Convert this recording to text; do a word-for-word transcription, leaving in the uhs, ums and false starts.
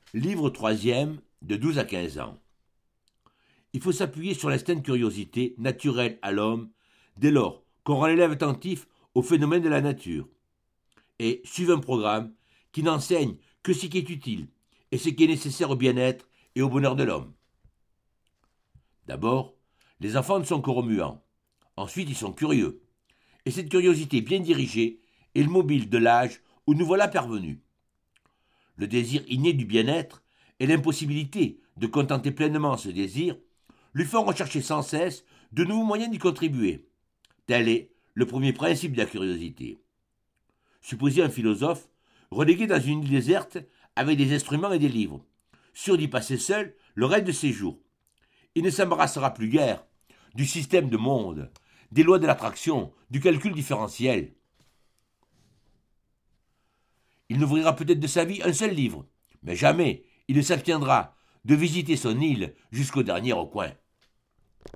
Livre troisième, de douze à quinze ans. Il faut s'appuyer sur l'instinct de curiosité naturel à l'homme dès lors qu'on rend l'élève attentif aux phénomènes de la nature et suive un programme qui n'enseigne que ce qui est utile et ce qui est nécessaire au bien-être et au bonheur de l'homme. D'abord, les enfants ne sont que remuants. Ensuite, ils sont curieux. Et cette curiosité bien dirigée est le mobile de l'âge où nous voilà parvenus. Le désir inné du bien-être et l'impossibilité de contenter pleinement ce désir lui font rechercher sans cesse de nouveaux moyens d'y contribuer. Tel est le premier principe de la curiosité. Supposez un philosophe relégué dans une île déserte avec des instruments et des livres, sûr d'y passer seul le reste de ses jours. Il ne s'embarrassera plus guère du système de monde, des lois de l'attraction, du calcul différentiel. Il n'ouvrira peut-être de sa vie un seul livre, mais jamais il ne s'abstiendra de visiter son île jusqu'au dernier recoin.